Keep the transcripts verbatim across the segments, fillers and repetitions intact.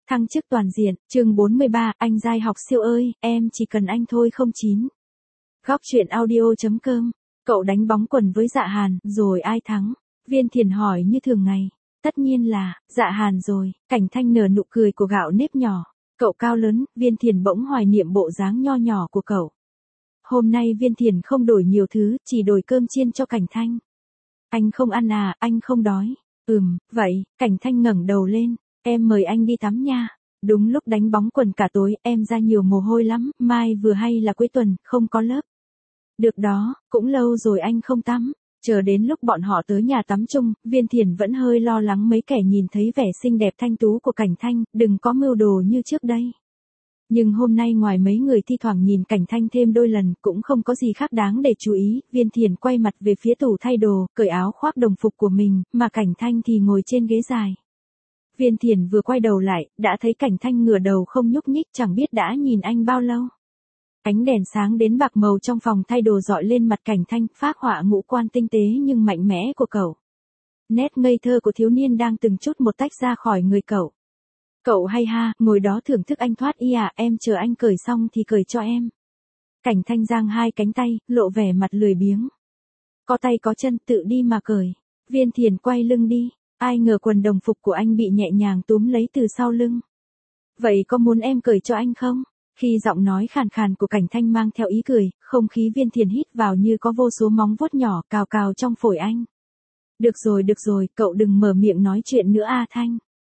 Thăng chức toàn diện, chương bốn mươi ba, anh giai học siêu ơi, em chỉ cần anh thôi không chín. Góc truyện audio.com, cậu đánh bóng quần với Dạ Hàn, rồi ai thắng? Viên Thiền hỏi như thường ngày. Tất nhiên là, Dạ Hàn rồi, Cảnh Thanh nở nụ cười của gạo nếp nhỏ. Cậu cao lớn, Viên Thiền bỗng hoài niệm bộ dáng nho nhỏ của cậu. Hôm nay Viên Thiền không đổi nhiều thứ, chỉ đổi cơm chiên cho Cảnh Thanh. Anh không ăn à, anh không đói. Ừm, vậy, Cảnh Thanh ngẩng đầu lên. Em mời anh đi tắm nha. Đúng lúc đánh bóng quần cả tối, em ra nhiều mồ hôi lắm, mai vừa hay là cuối tuần, không có lớp. Được đó, cũng lâu rồi anh không tắm. Chờ đến lúc bọn họ tới nhà tắm chung, Viên Thiền vẫn hơi lo lắng mấy kẻ nhìn thấy vẻ xinh đẹp thanh tú của Cảnh Thanh, đừng có mưu đồ như trước đây. Nhưng hôm nay ngoài mấy người thi thoảng nhìn Cảnh Thanh thêm đôi lần, cũng không có gì khác đáng để chú ý, Viên Thiền quay mặt về phía tủ thay đồ, cởi áo khoác đồng phục của mình, mà Cảnh Thanh thì ngồi trên ghế dài. Viên Thiền vừa quay đầu lại, đã thấy Cảnh Thanh ngửa đầu không nhúc nhích, chẳng biết đã nhìn anh bao lâu. Ánh đèn sáng đến bạc màu trong phòng thay đồ dọi lên mặt Cảnh Thanh, phác họa ngũ quan tinh tế nhưng mạnh mẽ của cậu. Nét ngây thơ của thiếu niên đang từng chút một tách ra khỏi người cậu. Cậu hay ha, ngồi đó thưởng thức anh thoát y à, em chờ anh cởi xong thì cởi cho em. Cảnh Thanh giang hai cánh tay, lộ vẻ mặt lười biếng. Có tay có chân, tự đi mà cởi. Viên Thiền quay lưng đi. Ai ngờ quần đồng phục của anh bị nhẹ nhàng túm lấy từ sau lưng. Vậy có muốn em cởi cho anh không? Khi giọng nói khàn khàn của Cảnh Thanh mang theo ý cười, không khí Viên Thiền hít vào như có vô số móng vuốt nhỏ cào cào trong phổi anh. Được rồi được rồi, cậu đừng mở miệng nói chuyện nữa a Thanh.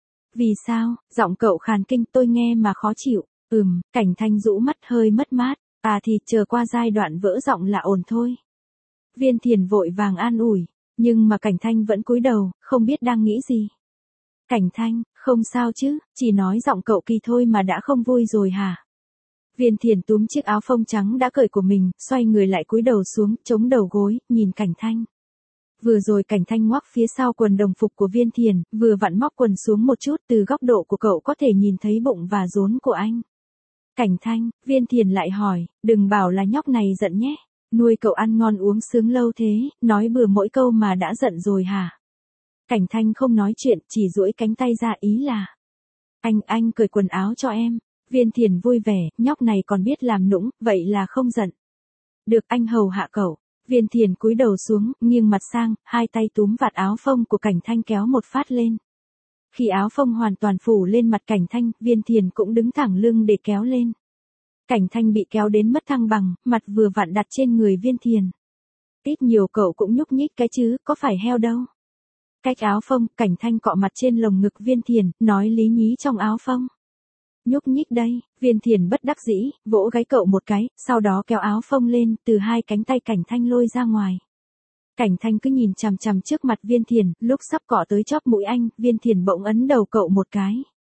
Vì sao? Giọng cậu khàn kinh, tôi nghe mà khó chịu. Ừm, Cảnh Thanh rũ mắt hơi mất mát. À thì chờ qua giai đoạn vỡ giọng là ổn thôi. Viên Thiền vội vàng an ủi. Nhưng mà Cảnh Thanh vẫn cúi đầu, không biết đang nghĩ gì. Cảnh Thanh, không sao chứ, chỉ nói giọng cậu kỳ thôi mà đã không vui rồi hả? Viên Thiền túm chiếc áo phông trắng đã cởi của mình, xoay người lại cúi đầu xuống, chống đầu gối, nhìn Cảnh Thanh. Vừa rồi Cảnh Thanh ngoắc phía sau quần đồng phục của Viên Thiền, vừa vặn móc quần xuống một chút, từ góc độ của cậu có thể nhìn thấy bụng và rốn của anh. Cảnh Thanh, Viên Thiền lại hỏi, đừng bảo là nhóc này giận nhé. Nuôi cậu ăn ngon uống sướng lâu thế, nói bừa mỗi câu mà đã giận rồi hả? Cảnh Thanh không nói chuyện, chỉ duỗi cánh tay ra ý là. Anh, anh cởi quần áo cho em. Viên Thiền vui vẻ, nhóc này còn biết làm nũng, vậy là không giận. Được, anh hầu hạ cậu. Viên Thiền cúi đầu xuống, nghiêng mặt sang, hai tay túm vạt áo phông của Cảnh Thanh kéo một phát lên. Khi áo phông hoàn toàn phủ lên mặt Cảnh Thanh, Viên Thiền cũng đứng thẳng lưng để kéo lên. Cảnh Thanh bị kéo đến mất thăng bằng, mặt vừa vặn đặt trên người Viên Thiền. Ít nhiều cậu cũng nhúc nhích cái chứ, có phải heo đâu. Cách áo phông, Cảnh Thanh cọ mặt trên lồng ngực Viên Thiền, nói lý nhí trong áo phông. Nhúc nhích đây, Viên Thiền bất đắc dĩ, vỗ gáy cậu một cái, sau đó kéo áo phông lên, từ hai cánh tay Cảnh Thanh lôi ra ngoài. Cảnh Thanh cứ nhìn chằm chằm trước mặt Viên Thiền, lúc sắp cọ tới chóp mũi anh, Viên Thiền bỗng ấn đầu cậu một cái.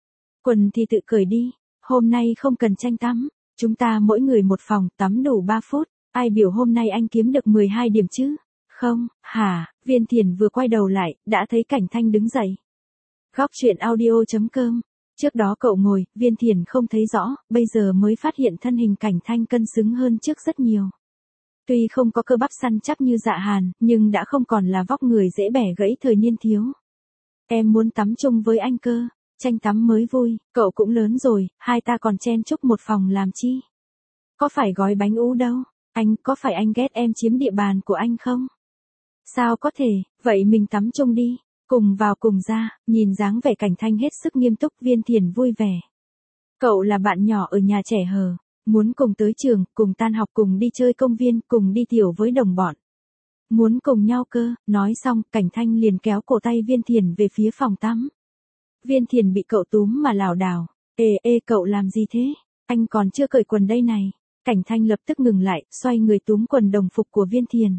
Quần thì tự cởi đi, hôm nay không cần tranh tắm. Chúng ta mỗi người một phòng, tắm đủ ba phút, ai biểu hôm nay anh kiếm được mười hai điểm chứ? Không, hả? Viên Thiền vừa quay đầu lại, đã thấy Cảnh Thanh đứng dậy. Góc truyện audio.com. Trước đó cậu ngồi, Viên Thiền không thấy rõ, bây giờ mới phát hiện thân hình Cảnh Thanh cân xứng hơn trước rất nhiều. Tuy không có cơ bắp săn chắc như Dạ Hàn, nhưng đã không còn là vóc người dễ bẻ gãy thời niên thiếu. Em muốn tắm chung với anh cơ. Tranh tắm mới vui, cậu cũng lớn rồi, hai ta còn chen chúc một phòng làm chi? Có phải gói bánh ú đâu? Anh, có phải anh ghét em chiếm địa bàn của anh không? Sao có thể, vậy mình tắm chung đi, cùng vào cùng ra, nhìn dáng vẻ Cảnh Thanh hết sức nghiêm túc, Viên Thiền vui vẻ. Cậu là bạn nhỏ ở nhà trẻ hờ, muốn cùng tới trường, cùng tan học, cùng đi chơi công viên, cùng đi tiểu với đồng bọn. Muốn cùng nhau cơ, nói xong, Cảnh Thanh liền kéo cổ tay Viên Thiền về phía phòng tắm. Viên Thiền bị cậu túm mà lảo đảo. Ê ê cậu làm gì thế? Anh còn chưa cởi quần đây này. Cảnh Thanh lập tức ngừng lại, xoay người túm quần đồng phục của Viên Thiền.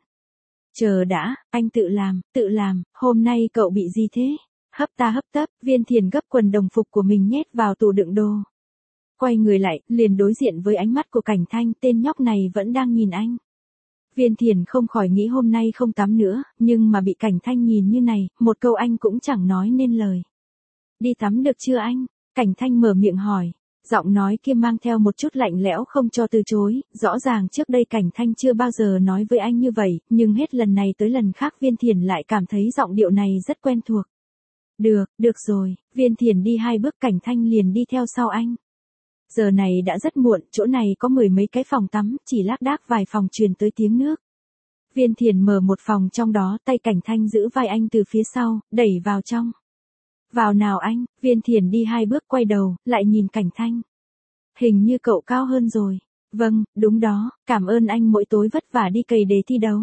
Chờ đã, anh tự làm, tự làm, hôm nay cậu bị gì thế? Hấp ta hấp tấp, Viên Thiền gấp quần đồng phục của mình nhét vào tủ đựng đồ. Quay người lại, liền đối diện với ánh mắt của Cảnh Thanh, tên nhóc này vẫn đang nhìn anh. Viên Thiền không khỏi nghĩ hôm nay không tắm nữa, nhưng mà bị Cảnh Thanh nhìn như này, một câu anh cũng chẳng nói nên lời. Đi tắm được chưa anh? Cảnh Thanh mở miệng hỏi. Giọng nói kia mang theo một chút lạnh lẽo không cho từ chối, rõ ràng trước đây Cảnh Thanh chưa bao giờ nói với anh như vậy, nhưng hết lần này tới lần khác Viên Thiền lại cảm thấy giọng điệu này rất quen thuộc. Được, được rồi, Viên Thiền đi hai bước Cảnh Thanh liền đi theo sau anh. Giờ này đã rất muộn, chỗ này có mười mấy cái phòng tắm, chỉ lác đác vài phòng truyền tới tiếng nước. Viên Thiền mở một phòng trong đó, tay Cảnh Thanh giữ vai anh từ phía sau, đẩy vào trong. Vào nào anh, Viên Thiền đi hai bước quay đầu, lại nhìn Cảnh Thanh. Hình như cậu cao hơn rồi. Vâng, đúng đó, cảm ơn anh mỗi tối vất vả đi cày để thi đấu.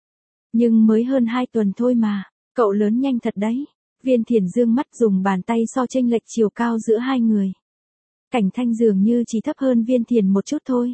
Nhưng mới hơn hai tuần thôi mà, cậu lớn nhanh thật đấy. Viên Thiền dương mắt dùng bàn tay so chênh lệch chiều cao giữa hai người. Cảnh Thanh dường như chỉ thấp hơn Viên Thiền một chút thôi.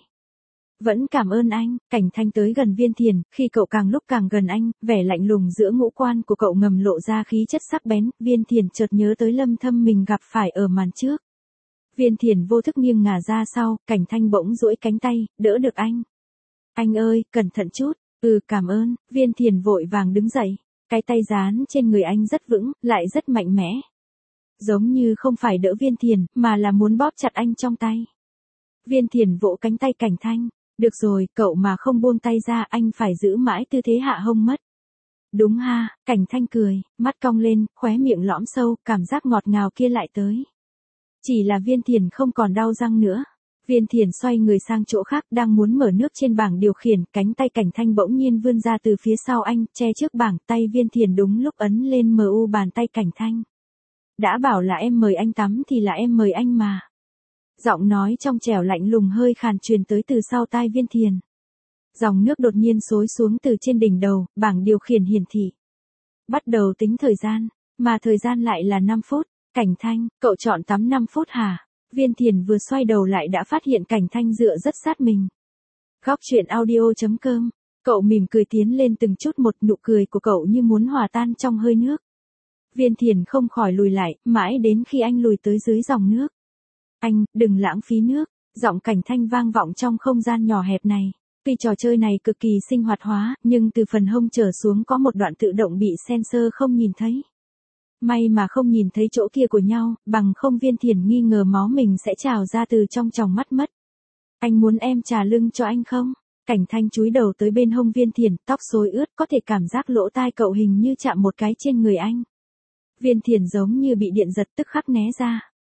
Vẫn cảm ơn anh, Cảnh Thanh tới gần Viên Thiền, khi cậu càng lúc càng gần anh, vẻ lạnh lùng giữa ngũ quan của cậu ngầm lộ ra khí chất sắc bén, Viên Thiền chợt nhớ tới Lâm Thâm mình gặp phải ở màn trước. Viên Thiền vô thức nghiêng ngả ra sau, Cảnh Thanh bỗng duỗi cánh tay, đỡ được anh. Anh ơi, cẩn thận chút, ừ cảm ơn, Viên Thiền vội vàng đứng dậy, cái tay dán trên người anh rất vững, lại rất mạnh mẽ. Giống như không phải đỡ Viên Thiền, mà là muốn bóp chặt anh trong tay. Viên Thiền vỗ cánh tay Cảnh Thanh, được rồi, cậu mà không buông tay ra anh phải giữ mãi tư thế hạ hông mất. Đúng ha, Cảnh Thanh cười, mắt cong lên, khóe miệng lõm sâu, cảm giác ngọt ngào kia lại tới. Chỉ là Viên Thiền không còn đau răng nữa. Viên Thiền xoay người sang chỗ khác đang muốn mở nước trên bảng điều khiển, cánh tay Cảnh Thanh bỗng nhiên vươn ra từ phía sau anh, che trước bảng, tay Viên Thiền đúng lúc ấn lên em u bàn tay Cảnh Thanh. Đã bảo là em mời anh tắm thì là em mời anh mà. Giọng nói trong trẻo lạnh lùng hơi khàn truyền tới từ sau tai Viên Thiền. Dòng nước đột nhiên xối xuống từ trên đỉnh đầu, bảng điều khiển hiển thị. Bắt đầu tính thời gian, mà thời gian lại là năm phút. Cảnh Thanh, cậu chọn tắm năm phút hả? Viên Thiền vừa xoay đầu lại đã phát hiện Cảnh Thanh dựa rất sát mình. Góc truyện audio chấm com. Cậu mỉm cười tiến lên từng chút một, nụ cười của cậu như muốn hòa tan trong hơi nước. Viên Thiền không khỏi lùi lại, mãi đến khi anh lùi tới dưới dòng nước. Anh, đừng lãng phí nước. Giọng Cảnh Thanh vang vọng trong không gian nhỏ hẹp này. Tuy trò chơi này cực kỳ sinh hoạt hóa, nhưng từ phần hông trở xuống có một đoạn tự động bị sensor không nhìn thấy. May mà không nhìn thấy chỗ kia của nhau, bằng không Viên Thiền nghi ngờ máu mình sẽ trào ra từ trong tròng mắt mất. Anh muốn em trà lưng cho anh không? Cảnh Thanh chúi đầu tới bên hông Viên Thiền, tóc rối ướt, có thể cảm giác lỗ tai cậu hình như chạm một cái trên người anh. Viên Thiền giống như bị điện giật tức khắc né ra.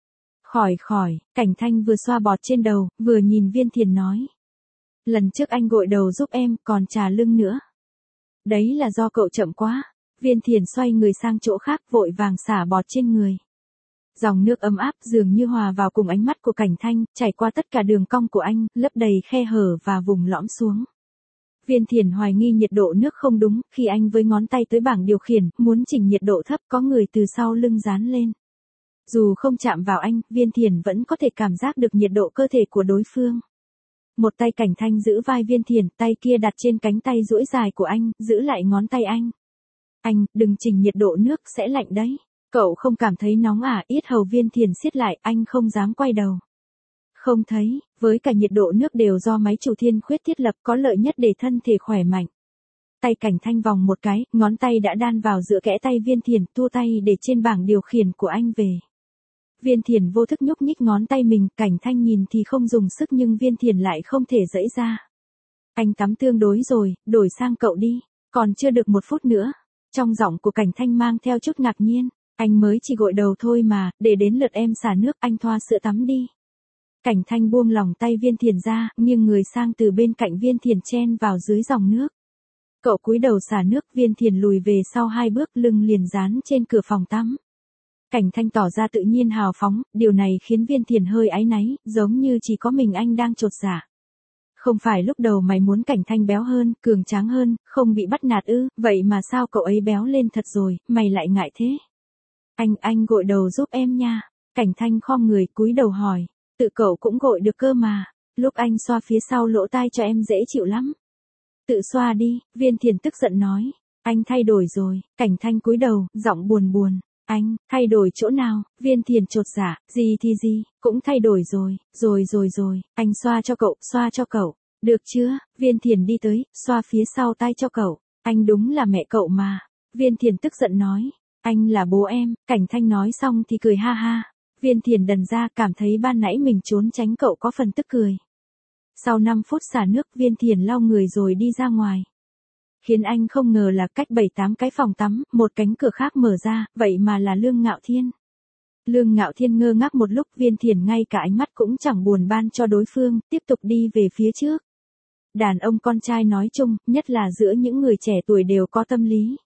Khỏi khỏi, Cảnh Thanh vừa xoa bọt trên đầu, vừa nhìn Viên Thiền nói. Lần trước anh gội đầu giúp em, còn trà lưng nữa. Đấy là do cậu chậm quá. Viên Thiền xoay người sang chỗ khác vội vàng xả bọt trên người. Dòng nước ấm áp dường như hòa vào cùng ánh mắt của Cảnh Thanh, chảy qua tất cả đường cong của anh, lấp đầy khe hở và vùng lõm xuống. Viên Thiền hoài nghi nhiệt độ nước không đúng, khi anh với ngón tay tới bảng điều khiển, muốn chỉnh nhiệt độ thấp có người từ sau lưng dán lên. Dù không chạm vào anh, Viên Thiền vẫn có thể cảm giác được nhiệt độ cơ thể của đối phương. Một tay Cảnh Thanh giữ vai Viên Thiền, tay kia đặt trên cánh tay duỗi dài của anh, giữ lại ngón tay anh. Anh, đừng chỉnh nhiệt độ nước sẽ lạnh đấy. Cậu không cảm thấy nóng à? Yết hầu Viên Thiền siết lại, anh không dám quay đầu. Không thấy, với cả nhiệt độ nước đều do máy chủ thiên khuyết thiết lập có lợi nhất để thân thể khỏe mạnh. Tay Cảnh Thanh vòng một cái, ngón tay đã đan vào giữa kẽ tay Viên Thiền, tua tay để trên bảng điều khiển của anh về. Viên Thiền vô thức nhúc nhích ngón tay mình, Cảnh Thanh nhìn thì không dùng sức nhưng Viên Thiền lại không thể giãy ra. Anh tắm tương đối rồi, đổi sang cậu đi, còn chưa được một phút nữa. Trong giọng của Cảnh Thanh mang theo chút ngạc nhiên, anh mới chỉ gội đầu thôi mà, để đến lượt em xả nước anh thoa sữa tắm đi. Cảnh Thanh buông lòng tay Viên Thiền ra, nghiêng người sang từ bên cạnh Viên Thiền chen vào dưới dòng nước. Cậu cúi đầu xả nước, Viên Thiền lùi về sau hai bước, lưng liền dán trên cửa phòng tắm. Cảnh Thanh tỏ ra tự nhiên hào phóng, điều này khiến Viên Thiền hơi áy náy, giống như chỉ có mình anh đang chột dạ. Không phải lúc đầu mày muốn Cảnh Thanh béo hơn, cường tráng hơn, không bị bắt nạt ư, vậy mà sao cậu ấy béo lên thật rồi, mày lại ngại thế? Anh, anh gội đầu giúp em nha. Cảnh Thanh khom người cúi đầu hỏi, tự cậu cũng gội được cơ mà, lúc anh xoa phía sau lỗ tai cho em dễ chịu lắm. Tự xoa đi, Viên Thiền tức giận nói, anh thay đổi rồi. Cảnh Thanh cúi đầu, giọng buồn buồn. Anh, thay đổi chỗ nào? Viên Thiền chột dạ, gì thì gì, cũng thay đổi rồi, rồi rồi rồi, anh xoa cho cậu, xoa cho cậu, được chưa? Viên Thiền đi tới, xoa phía sau tay cho cậu, anh đúng là mẹ cậu mà. Viên Thiền tức giận nói, anh là bố em. Cảnh Thanh nói xong thì cười ha ha. Viên Thiền đần ra, cảm thấy ban nãy mình trốn tránh cậu có phần tức cười. Sau năm phút xả nước, Viên Thiền lau người rồi đi ra ngoài. khiến anh không ngờ là cách bảy tám cái phòng tắm, một cánh cửa khác mở ra, vậy mà là Lương Ngạo Thiên. Lương Ngạo Thiên ngơ ngác một lúc, Viên Thiền ngay cả ánh mắt cũng chẳng buồn ban cho đối phương, tiếp tục đi về phía trước. Đàn ông con trai nói chung, nhất là giữa những người trẻ tuổi đều có tâm lý.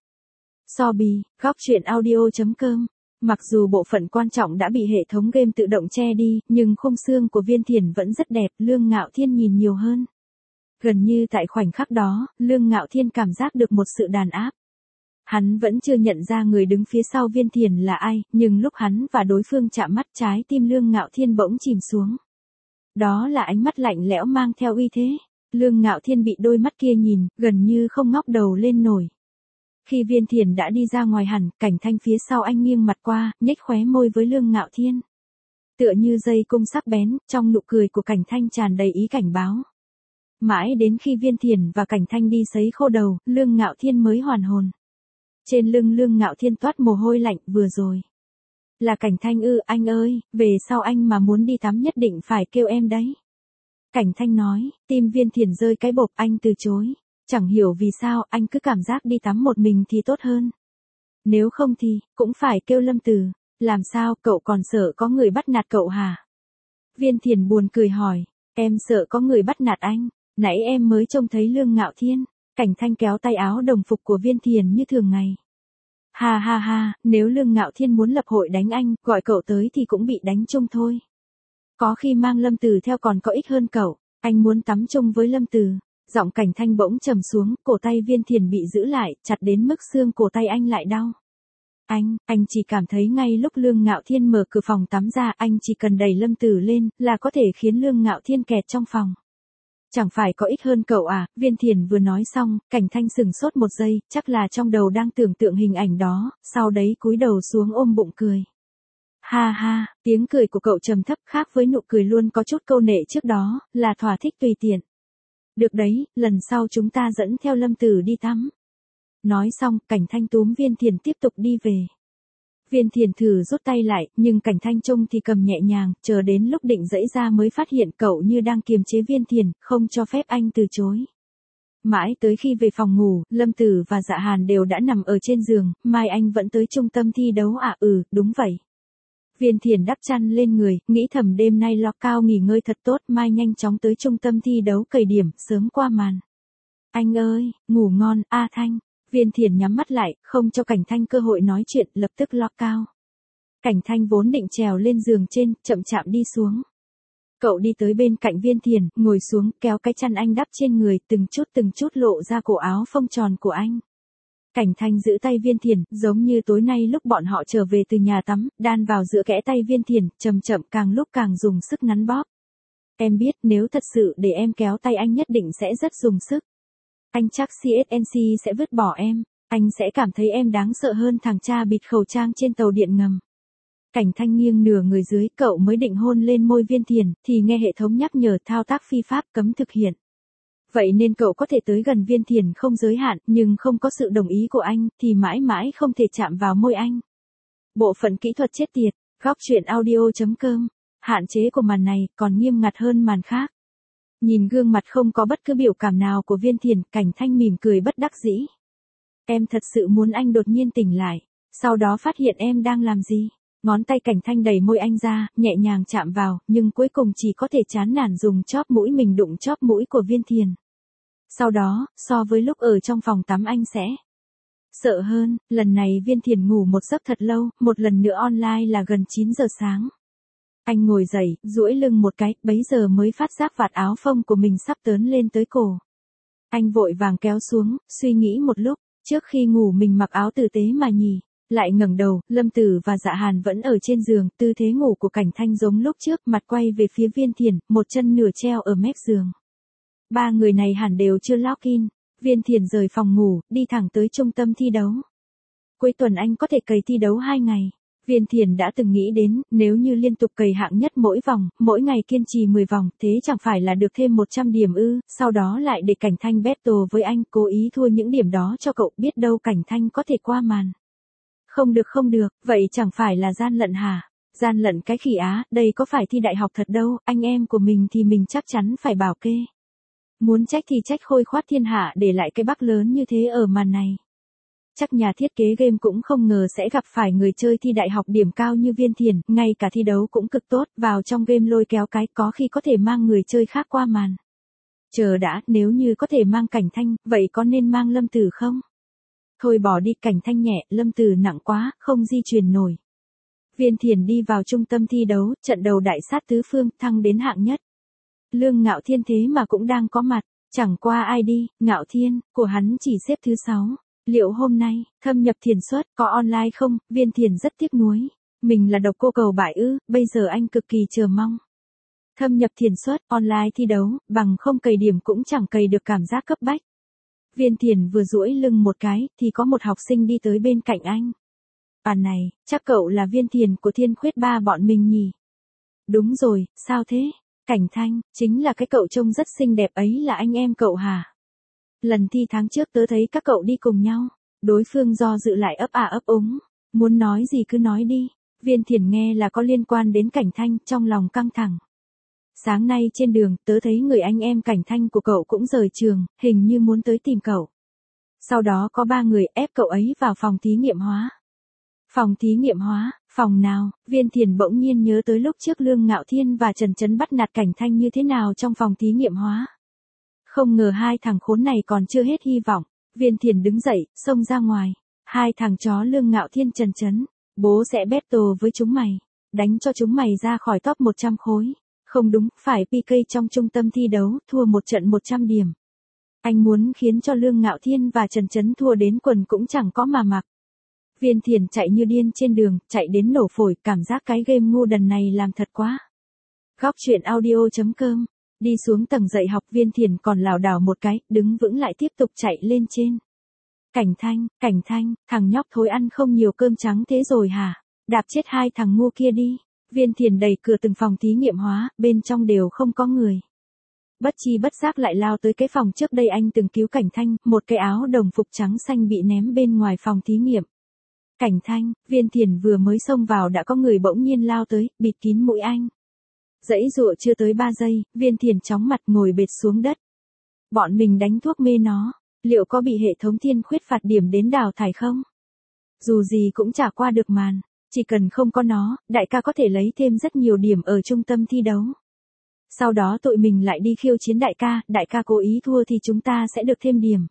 Sobi, góc truyện audio chấm com. Mặc dù bộ phận quan trọng đã bị hệ thống game tự động che đi, nhưng khung xương của Viên Thiền vẫn rất đẹp, Lương Ngạo Thiên nhìn nhiều hơn. Gần như tại khoảnh khắc đó, Lương Ngạo Thiên cảm giác được một sự đàn áp. Hắn vẫn chưa nhận ra người đứng phía sau Viên Thiền là ai, nhưng lúc hắn và đối phương chạm mắt, trái tim Lương Ngạo Thiên bỗng chìm xuống. Đó là ánh mắt lạnh lẽo mang theo uy thế. Lương Ngạo Thiên bị đôi mắt kia nhìn, gần như không ngóc đầu lên nổi. Khi Viên Thiền đã đi ra ngoài hẳn, Cảnh Thanh phía sau anh nghiêng mặt qua, nhếch khóe môi với Lương Ngạo Thiên. Tựa như dây cung sắc bén, trong nụ cười của Cảnh Thanh tràn đầy ý cảnh báo. Mãi đến khi Viên Thiền và Cảnh Thanh đi sấy khô đầu, Lương Ngạo Thiên mới hoàn hồn. Trên lưng Lương Ngạo Thiên toát mồ hôi lạnh, vừa rồi. Là Cảnh Thanh ư? Anh ơi, về sau anh mà muốn đi tắm nhất định phải kêu em đấy. Cảnh Thanh nói, tim Viên Thiền rơi cái bộp, anh từ chối. Chẳng hiểu vì sao, anh cứ cảm giác đi tắm một mình thì tốt hơn. Nếu không thì, cũng phải kêu Lâm Từ. Làm sao, cậu còn sợ có người bắt nạt cậu hả? Viên Thiền buồn cười hỏi, em sợ có người bắt nạt anh, nãy em mới trông thấy Lương Ngạo Thiên. Cảnh Thanh kéo tay áo đồng phục của Viên Thiền như thường ngày. Ha ha ha, nếu Lương Ngạo Thiên muốn lập hội đánh anh, gọi cậu tới thì cũng bị đánh chung thôi. Có khi mang Lâm Từ theo còn có ích hơn cậu, anh muốn tắm chung với Lâm Từ. Giọng Cảnh Thanh bỗng trầm xuống, cổ tay Viên Thiền bị giữ lại, chặt đến mức xương cổ tay anh lại đau. Anh, anh chỉ cảm thấy ngay lúc Lương Ngạo Thiên mở cửa phòng tắm ra, anh chỉ cần đẩy Lâm Từ lên, là có thể khiến Lương Ngạo Thiên kẹt trong phòng. Chẳng phải có ích hơn cậu à? Viên Thiền vừa nói xong, Cảnh Thanh sừng sốt một giây, chắc là trong đầu đang tưởng tượng hình ảnh đó, sau đấy cúi đầu xuống ôm bụng cười. Ha ha, tiếng cười của cậu trầm thấp, khác với nụ cười luôn có chút câu nệ trước đó, là thỏa thích tùy tiện. Được đấy, lần sau chúng ta dẫn theo Lâm Tử đi tắm. Nói xong, Cảnh Thanh túm Viên Thiền tiếp tục đi về. Viên Thiền thử rút tay lại, nhưng Cảnh Thanh trông thì cầm nhẹ nhàng, chờ đến lúc định giãy ra mới phát hiện cậu như đang kiềm chế Viên Thiền, không cho phép anh từ chối. Mãi tới khi về phòng ngủ, Lâm Tử và Dạ Hàn đều đã nằm ở trên giường, mai anh vẫn tới trung tâm thi đấu à? Ừ, đúng vậy. Viên Thiền đắp chăn lên người, nghĩ thầm đêm nay lo cao nghỉ ngơi thật tốt, mai nhanh chóng tới trung tâm thi đấu cày điểm, sớm qua màn. Anh ơi, ngủ ngon, A Thanh. Viên Thiền nhắm mắt lại, không cho Cảnh Thanh cơ hội nói chuyện, lập tức lo cao. Cảnh Thanh vốn định trèo lên giường trên, chậm chạm đi xuống. Cậu đi tới bên cạnh Viên Thiền, ngồi xuống, kéo cái chăn anh đắp trên người, từng chút từng chút lộ ra cổ áo phông tròn của anh. Cảnh Thanh giữ tay Viên Thiền, giống như tối nay lúc bọn họ trở về từ nhà tắm, đan vào giữa kẽ tay Viên Thiền, chậm chậm càng lúc càng dùng sức nắn bóp. Em biết nếu thật sự để em kéo tay anh nhất định sẽ rất dùng sức. Anh chắc xê ét en xê sẽ vứt bỏ em, anh sẽ cảm thấy em đáng sợ hơn thằng cha bịt khẩu trang trên tàu điện ngầm. Cảnh Thanh nghiêng nửa người dưới, cậu mới định hôn lên môi Viên Thiền, thì nghe hệ thống nhắc nhở thao tác phi pháp cấm thực hiện. Vậy nên cậu có thể tới gần Viên Thiền không giới hạn, nhưng không có sự đồng ý của anh, thì mãi mãi không thể chạm vào môi anh. Bộ phận kỹ thuật chết tiệt, góc truyện audio chấm com. Hạn chế của màn này còn nghiêm ngặt hơn màn khác. Nhìn gương mặt không có bất cứ biểu cảm nào của Viên Thiền, Cảnh Thanh mỉm cười bất đắc dĩ. Em thật sự muốn anh đột nhiên tỉnh lại, sau đó phát hiện em đang làm gì? Ngón tay Cảnh Thanh đẩy môi anh ra, nhẹ nhàng chạm vào, nhưng cuối cùng chỉ có thể chán nản dùng chóp mũi mình đụng chóp mũi của Viên Thiền. Sau đó, so với lúc ở trong phòng tắm anh sẽ sợ hơn, lần này Viên Thiền ngủ một giấc thật lâu, một lần nữa online là gần chín giờ sáng. Anh ngồi dậy, duỗi lưng một cái, bấy giờ mới phát giác vạt áo phông của mình sắp tớn lên tới cổ. Anh vội vàng kéo xuống, suy nghĩ một lúc, trước khi ngủ mình mặc áo tử tế mà nhỉ. Lại ngẩng đầu, Lâm Tử và Dạ Hàn vẫn ở trên giường, tư thế ngủ của Cảnh Thanh giống lúc trước, mặt quay về phía Viên Thiền, một chân nửa treo ở mép giường. Ba người này hẳn đều chưa log in. Viên Thiền rời phòng ngủ, đi thẳng tới trung tâm thi đấu. Cuối tuần anh có thể cày thi đấu hai ngày. Viên Thiền đã từng nghĩ đến, nếu như liên tục cày hạng nhất mỗi vòng, mỗi ngày kiên trì mười vòng, thế chẳng phải là được thêm một trăm điểm ư, sau đó lại để Cảnh Thanh battle với anh, cố ý thua những điểm đó cho cậu, biết đâu Cảnh Thanh có thể qua màn. Không được không được, vậy chẳng phải là gian lận hả? Gian lận cái khỉ á, đây có phải thi đại học thật đâu, anh em của mình thì mình chắc chắn phải bảo kê. Muốn trách thì trách Khôi Khoát Thiên Hạ để lại cái bug lớn như thế ở màn này. Chắc nhà thiết kế game cũng không ngờ sẽ gặp phải người chơi thi đại học điểm cao như Viên Thiền, ngay cả thi đấu cũng cực tốt, vào trong game lôi kéo cái có khi có thể mang người chơi khác qua màn. Chờ đã, nếu như có thể mang Cảnh Thanh, vậy có nên mang Lâm Tử không? Thôi bỏ đi, Cảnh Thanh nhẹ, Lâm Tử nặng quá, không di chuyển nổi. Viên Thiền đi vào trung tâm thi đấu, trận đầu đại sát tứ phương, thăng đến hạng nhất. Lương Ngạo Thiên thế mà cũng đang có mặt, chẳng qua ai đi, Ngạo Thiên, của hắn chỉ xếp thứ sáu. Liệu hôm nay, thâm nhập thiền xuất, có online không? Viên Thiền rất tiếc nuối. Mình là độc cô cầu bại ư, bây giờ anh cực kỳ chờ mong. Thâm nhập thiền xuất, online thi đấu, bằng không cày điểm cũng chẳng cày được cảm giác cấp bách. Viên Thiền vừa duỗi lưng một cái, thì có một học sinh đi tới bên cạnh anh. À này, chắc cậu là Viên Thiền của Thiên Khuyết ba bọn mình nhỉ? Đúng rồi, sao thế? Cảnh Thanh, chính là cái cậu trông rất xinh đẹp ấy là anh em cậu hả? Lần thi tháng trước tớ thấy các cậu đi cùng nhau. Đối phương do dự lại ấp à ấp úng. Muốn nói gì cứ nói đi. Viên Thiền nghe là có liên quan đến Cảnh Thanh, trong lòng căng thẳng. Sáng nay trên đường, tớ thấy người anh em Cảnh Thanh của cậu cũng rời trường, hình như muốn tới tìm cậu. Sau đó có ba người ép cậu ấy vào phòng thí nghiệm hóa. Phòng thí nghiệm hóa, phòng nào? Viên Thiền bỗng nhiên nhớ tới lúc trước Lương Ngạo Thiên và Trần Chấn bắt nạt Cảnh Thanh như thế nào trong phòng thí nghiệm hóa. Không ngờ hai thằng khốn này còn chưa hết hy vọng. Viên Thiền đứng dậy, xông ra ngoài. Hai thằng chó Lương Ngạo Thiên Trần Chấn. Bố sẽ battle với chúng mày. Đánh cho chúng mày ra khỏi top một trăm khối. Không đúng, phải pê ca trong trung tâm thi đấu, thua một trận một trăm điểm. Anh muốn khiến cho Lương Ngạo Thiên và Trần Chấn thua đến quần cũng chẳng có mà mặc. Viên Thiền chạy như điên trên đường, chạy đến nổ phổi, cảm giác cái game ngu đần này làm thật quá. Góc truyện audio chấm com. Đi xuống tầng dạy học, Viên Thiền còn lảo đảo một cái, đứng vững lại tiếp tục chạy lên trên. Cảnh Thanh, Cảnh Thanh, thằng nhóc thối ăn không nhiều cơm trắng thế rồi hả? Đạp chết hai thằng ngu kia đi. Viên Thiền đẩy cửa từng phòng thí nghiệm hóa, bên trong đều không có người. Bất chi bất giác lại lao tới cái phòng trước đây anh từng cứu Cảnh Thanh, một cái áo đồng phục trắng xanh bị ném bên ngoài phòng thí nghiệm. Cảnh Thanh, Viên Thiền vừa mới xông vào đã có người bỗng nhiên lao tới, bịt kín mũi anh. Dãy dụa chưa tới ba giây, Viên Thiền chóng mặt ngồi bệt xuống đất. Bọn mình đánh thuốc mê nó, liệu có bị hệ thống Thiên Khuyết phạt điểm đến đào thải không? Dù gì cũng chả qua được màn, chỉ cần không có nó, đại ca có thể lấy thêm rất nhiều điểm ở trung tâm thi đấu. Sau đó tụi mình lại đi khiêu chiến đại ca, đại ca cố ý thua thì chúng ta sẽ được thêm điểm.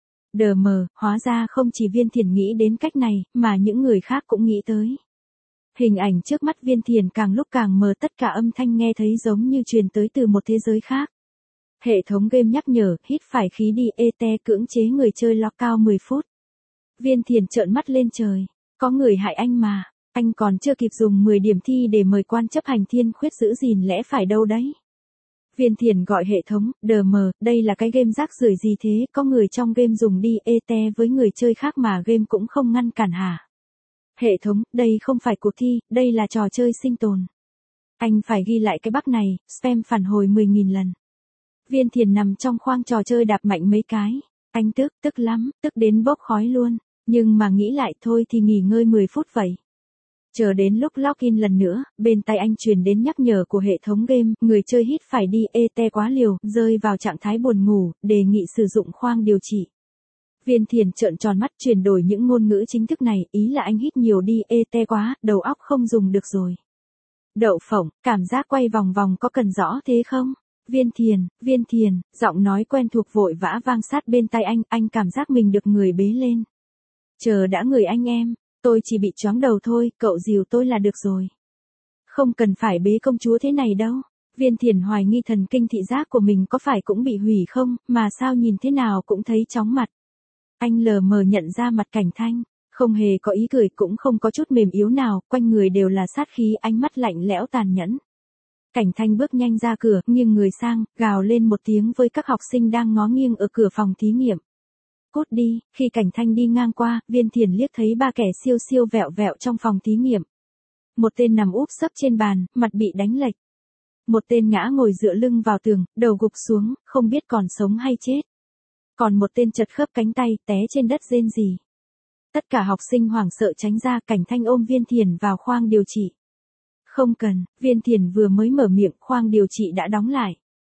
Đờ mờ, hóa ra không chỉ Viên Thiền nghĩ đến cách này, mà những người khác cũng nghĩ tới. Hình ảnh trước mắt Viên Thiền càng lúc càng mờ, tất cả âm thanh nghe thấy giống như truyền tới từ một thế giới khác. Hệ thống game nhắc nhở, hít phải khí đi, e tê cưỡng chế người chơi lock cao mười phút. Viên Thiền trợn mắt lên trời, có người hại anh mà, anh còn chưa kịp dùng mười điểm thi để mời quan chấp hành Thiên Khuyết giữ gìn lẽ phải đâu đấy. Viên Thiền gọi hệ thống, đờ mờ, đây là cái game rác rưởi gì thế, có người trong game dùng đi e tê với người chơi khác mà game cũng không ngăn cản hả? Hệ thống, đây không phải cuộc thi, đây là trò chơi sinh tồn. Anh phải ghi lại cái bug này, spam phản hồi mười nghìn lần. Viên Thiền nằm trong khoang trò chơi đạp mạnh mấy cái. Anh tức, tức lắm, tức đến bốc khói luôn. Nhưng mà nghĩ lại thôi thì nghỉ ngơi mười phút vậy. Chờ đến lúc login lần nữa, bên tai anh truyền đến nhắc nhở của hệ thống game, người chơi hít phải đi e tê quá liều, rơi vào trạng thái buồn ngủ, đề nghị sử dụng khoang điều trị. Viên Thiền trợn tròn mắt chuyển đổi những ngôn ngữ chính thức này, ý là anh hít nhiều đi e tê quá, đầu óc không dùng được rồi. Đậu phộng, cảm giác quay vòng vòng có cần rõ thế không? Viên Thiền, Viên Thiền, giọng nói quen thuộc vội vã vang sát bên tai anh, anh cảm giác mình được người bế lên. Chờ đã người anh em, tôi chỉ bị choáng đầu thôi, cậu dìu tôi là được rồi. Không cần phải bế công chúa thế này đâu. Viên Thiền hoài nghi thần kinh thị giác của mình có phải cũng bị hủy không, mà sao nhìn thế nào cũng thấy chóng mặt. Anh lờ mờ nhận ra mặt Cảnh Thanh, không hề có ý cười cũng không có chút mềm yếu nào, quanh người đều là sát khí, ánh mắt lạnh lẽo tàn nhẫn. Cảnh Thanh bước nhanh ra cửa, nghiêng người sang, gào lên một tiếng với các học sinh đang ngó nghiêng ở cửa phòng thí nghiệm. Cút đi, khi Cảnh Thanh đi ngang qua, Viên Thiền liếc thấy ba kẻ siêu siêu vẹo vẹo trong phòng thí nghiệm. Một tên nằm úp sấp trên bàn, mặt bị đánh lệch. Một tên ngã ngồi dựa lưng vào tường, đầu gục xuống, không biết còn sống hay chết. Còn một tên chật khớp cánh tay, té trên đất rên rỉ. Tất cả học sinh hoảng sợ tránh ra, Cảnh Thanh ôm Viên Thiền vào khoang điều trị. Không cần, Viên Thiền vừa mới mở miệng, khoang điều trị đã đóng lại.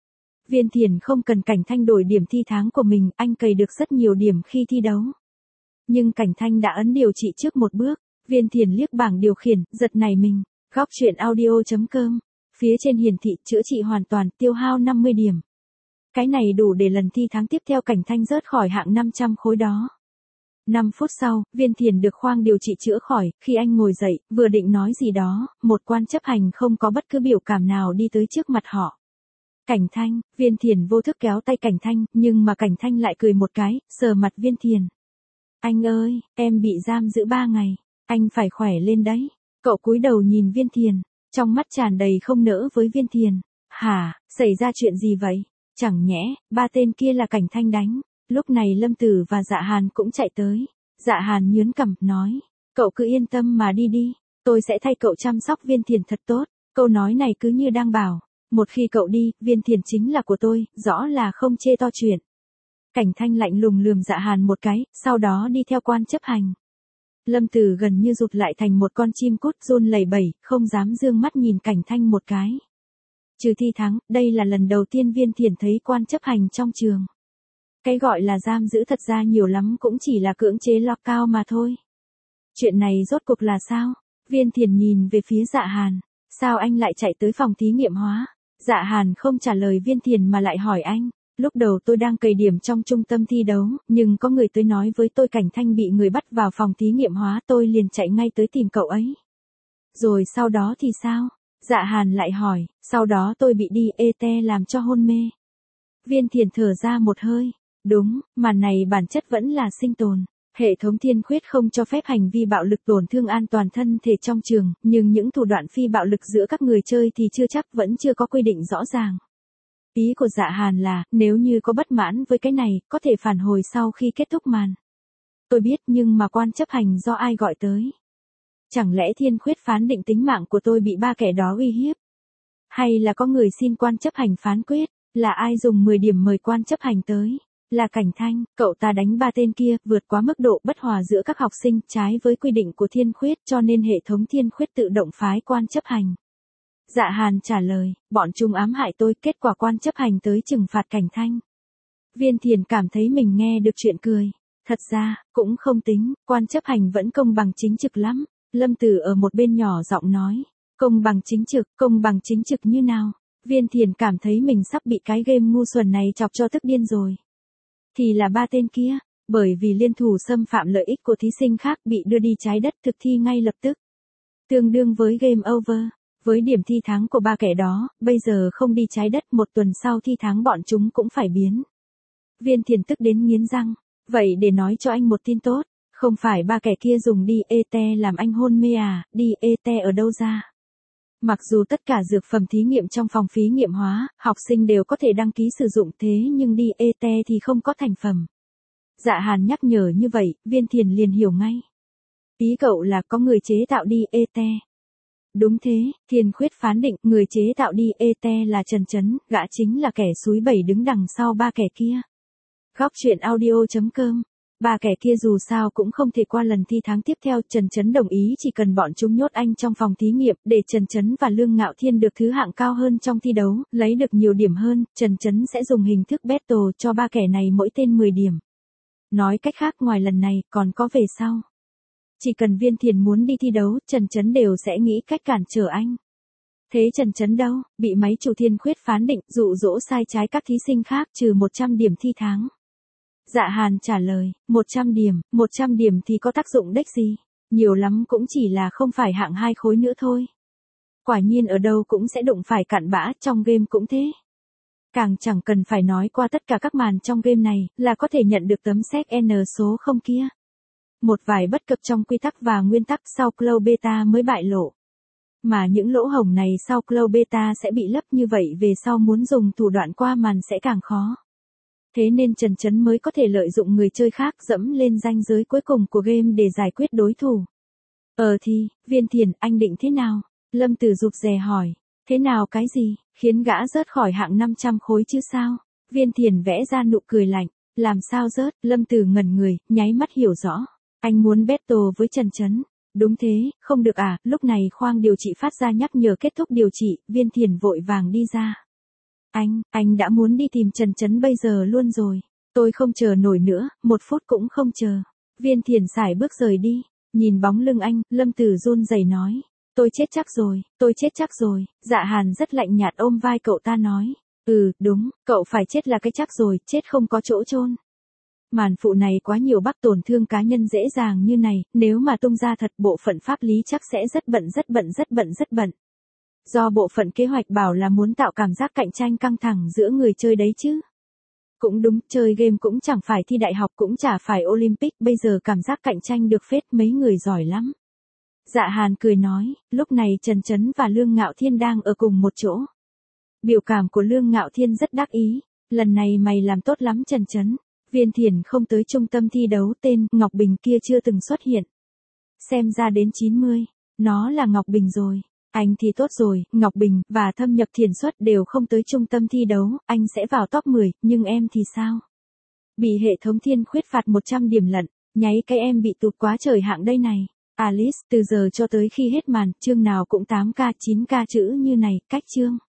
Viên Thiền không cần Cảnh Thanh đổi điểm thi tháng của mình, anh cày được rất nhiều điểm khi thi đấu. Nhưng Cảnh Thanh đã ấn điều trị trước một bước, Viên Thiền liếc bảng điều khiển, giật nảy mình. Góc truyện audio.com. Phía trên hiển thị chữa trị hoàn toàn, tiêu hao năm mươi điểm. Cái này đủ để lần thi tháng tiếp theo Cảnh Thanh rớt khỏi hạng năm trăm khối đó. năm phút sau, Viên Thiền được khoang điều trị chữa khỏi, khi anh ngồi dậy, vừa định nói gì đó, một quan chấp hành không có bất cứ biểu cảm nào đi tới trước mặt họ. Cảnh Thanh, Viên Thiền vô thức kéo tay Cảnh Thanh, nhưng mà Cảnh Thanh lại cười một cái, sờ mặt Viên Thiền. Anh ơi, em bị giam giữ ba ngày, anh phải khỏe lên đấy. Cậu cúi đầu nhìn Viên Thiền, trong mắt tràn đầy không nỡ với Viên Thiền. Hả, xảy ra chuyện gì vậy? Chẳng nhẽ, ba tên kia là Cảnh Thanh đánh. Lúc này Lâm Tử và Dạ Hàn cũng chạy tới. Dạ Hàn nhướng cằm, nói, cậu cứ yên tâm mà đi đi, tôi sẽ thay cậu chăm sóc Viên Thiền thật tốt. Câu nói này cứ như đang bảo, một khi cậu đi, Viên Thiền chính là của tôi, rõ là không chê to chuyện. Cảnh Thanh lạnh lùng lườm Dạ Hàn một cái, sau đó đi theo quan chấp hành. Lâm Tử gần như rụt lại thành một con chim cút, run lẩy bẩy, không dám dương mắt nhìn Cảnh Thanh một cái. Trừ thi thắng, đây là lần đầu tiên Viên Thiền thấy quan chấp hành trong trường. Cái gọi là giam giữ thật ra nhiều lắm cũng chỉ là cưỡng chế lock cao mà thôi. Chuyện này rốt cuộc là sao? Viên Thiền nhìn về phía Dạ Hàn. Sao anh lại chạy tới phòng thí nghiệm hóa? Dạ Hàn không trả lời Viên Thiền mà lại hỏi anh. Lúc đầu tôi đang cày điểm trong trung tâm thi đấu, nhưng có người tới nói với tôi Cảnh Thanh bị người bắt vào phòng thí nghiệm hóa, tôi liền chạy ngay tới tìm cậu ấy. Rồi sau đó thì sao? Dạ Hàn lại hỏi, sau đó tôi bị đi e tê làm cho hôn mê. Viên Thiền thở ra một hơi. Đúng, màn này bản chất vẫn là sinh tồn. Hệ thống thiên khuyết không cho phép hành vi bạo lực tổn thương an toàn thân thể trong trường, nhưng những thủ đoạn phi bạo lực giữa các người chơi thì chưa chắc, vẫn chưa có quy định rõ ràng. Ý của Dạ Hàn là, nếu như có bất mãn với cái này, có thể phản hồi sau khi kết thúc màn. Tôi biết, nhưng mà quan chấp hành do ai gọi tới? Chẳng lẽ thiên khuyết phán định tính mạng của tôi bị ba kẻ đó uy hiếp? Hay là có người xin quan chấp hành phán quyết? Là ai dùng mười điểm mời quan chấp hành tới? Là Cảnh Thanh, cậu ta đánh ba tên kia, vượt quá mức độ bất hòa giữa các học sinh, trái với quy định của thiên khuyết, cho nên hệ thống thiên khuyết tự động phái quan chấp hành. Dạ Hàn trả lời, bọn chúng ám hại tôi, kết quả quan chấp hành tới trừng phạt Cảnh Thanh. Viên Thiền cảm thấy mình nghe được chuyện cười. Thật ra, cũng không tính, quan chấp hành vẫn công bằng chính trực lắm. Lâm Tử ở một bên nhỏ giọng nói, công bằng chính trực, công bằng chính trực như nào? Viên Thiền cảm thấy mình sắp bị cái game ngu xuẩn này chọc cho tức điên rồi. Thì là ba tên kia, bởi vì liên thủ xâm phạm lợi ích của thí sinh khác bị đưa đi trái đất thực thi ngay lập tức. Tương đương với game over. Với điểm thi thắng của ba kẻ đó, bây giờ không đi trái đất, một tuần sau thi thắng bọn chúng cũng phải biến. Viên Thiền tức đến nghiến răng. Vậy để nói cho anh một tin tốt, không phải ba kẻ kia dùng đi e tê làm anh hôn mê à, đi e tê ở đâu ra? Mặc dù tất cả dược phẩm thí nghiệm trong phòng thí nghiệm hóa, học sinh đều có thể đăng ký sử dụng, thế nhưng đi e tê thì không có thành phẩm. Dạ Hàn nhắc nhở như vậy, Viên Thiền liền hiểu ngay. Ý cậu là có người chế tạo đi e tê. Đúng thế, thiên khuyết phán định, người chế tạo đi e tê là Trần Chấn, gã chính là kẻ xúi bẩy đứng đằng sau ba kẻ kia. Góc truyện audio.com. Ba kẻ kia dù sao cũng không thể qua lần thi tháng tiếp theo, Trần Chấn đồng ý chỉ cần bọn chúng nhốt anh trong phòng thí nghiệm, để Trần Chấn và Lương Ngạo Thiên được thứ hạng cao hơn trong thi đấu, lấy được nhiều điểm hơn, Trần Chấn sẽ dùng hình thức battle cho ba kẻ này mỗi tên mười điểm. Nói cách khác, ngoài lần này, còn có về sau. Chỉ cần Viên Thiền muốn đi thi đấu, Trần Chấn đều sẽ nghĩ cách cản trở anh. Thế Trần Chấn đâu, bị máy chủ thiên khuyết phán định, dụ dỗ sai trái các thí sinh khác, trừ một trăm điểm thi tháng. Dạ Hàn trả lời, một trăm điểm, một trăm điểm thì có tác dụng đếch gì, nhiều lắm cũng chỉ là không phải hạng hai khối nữa thôi. Quả nhiên ở đâu cũng sẽ đụng phải cặn bã, trong game cũng thế. Càng chẳng cần phải nói qua tất cả các màn trong game này, là có thể nhận được tấm séc N số không kia. Một vài bất cập trong quy tắc và nguyên tắc sau Cloud Beta mới bại lộ. Mà những lỗ hổng này sau Cloud Beta sẽ bị lấp, như vậy về sau muốn dùng thủ đoạn qua màn sẽ càng khó. Thế nên Trần Chấn mới có thể lợi dụng người chơi khác dẫm lên ranh giới cuối cùng của game để giải quyết đối thủ. Ờ thì, Viên Thiền, anh định thế nào? Lâm Tử rụt rè hỏi. Thế nào cái gì, khiến gã rớt khỏi hạng năm trăm khối chứ sao? Viên Thiền vẽ ra nụ cười lạnh. Làm sao rớt? Lâm Tử ngẩn người, nháy mắt hiểu rõ. Anh muốn battle với Trần Chấn. Đúng thế, không được à? Lúc này khoang điều trị phát ra nhắc nhở kết thúc điều trị, Viên Thiền vội vàng đi ra. Anh, anh đã muốn đi tìm Trần Chấn bây giờ luôn rồi. Tôi không chờ nổi nữa, một phút cũng không chờ. Viên Thiền sải bước rời đi. Nhìn bóng lưng anh, Lâm Tử run rẩy nói. Tôi chết chắc rồi, tôi chết chắc rồi. Dạ Hàn rất lạnh nhạt ôm vai cậu ta nói. Ừ, đúng, cậu phải chết là cái chắc rồi, chết không có chỗ chôn. Màn phụ này quá nhiều bắc tổn thương cá nhân dễ dàng như này, nếu mà tung ra thật bộ phận pháp lý chắc sẽ rất bận rất bận rất bận rất bận. Do bộ phận kế hoạch bảo là muốn tạo cảm giác cạnh tranh căng thẳng giữa người chơi đấy chứ. Cũng đúng, chơi game cũng chẳng phải thi đại học cũng chả phải Olympic, bây giờ cảm giác cạnh tranh được phết, mấy người giỏi lắm. Dạ Hàn cười nói, lúc này Trần Chấn và Lương Ngạo Thiên đang ở cùng một chỗ. Biểu cảm của Lương Ngạo Thiên rất đắc ý, lần này mày làm tốt lắm Trần Chấn. Viên Thiền không tới trung tâm thi đấu, tên Ngọc Bình kia chưa từng xuất hiện. Xem ra đến chín mươi, nó là Ngọc Bình rồi. Anh thì tốt rồi, Ngọc Bình và Thâm Nhập Thiền Xuất đều không tới trung tâm thi đấu, anh sẽ vào top mười, nhưng em thì sao? Bị hệ thống thiên khuyết phạt một trăm điểm lận, nháy cái em bị tụt quá trời hạng đây này. Alice, từ giờ cho tới khi hết màn, chương nào cũng tám k chín k chữ như này, cách chương.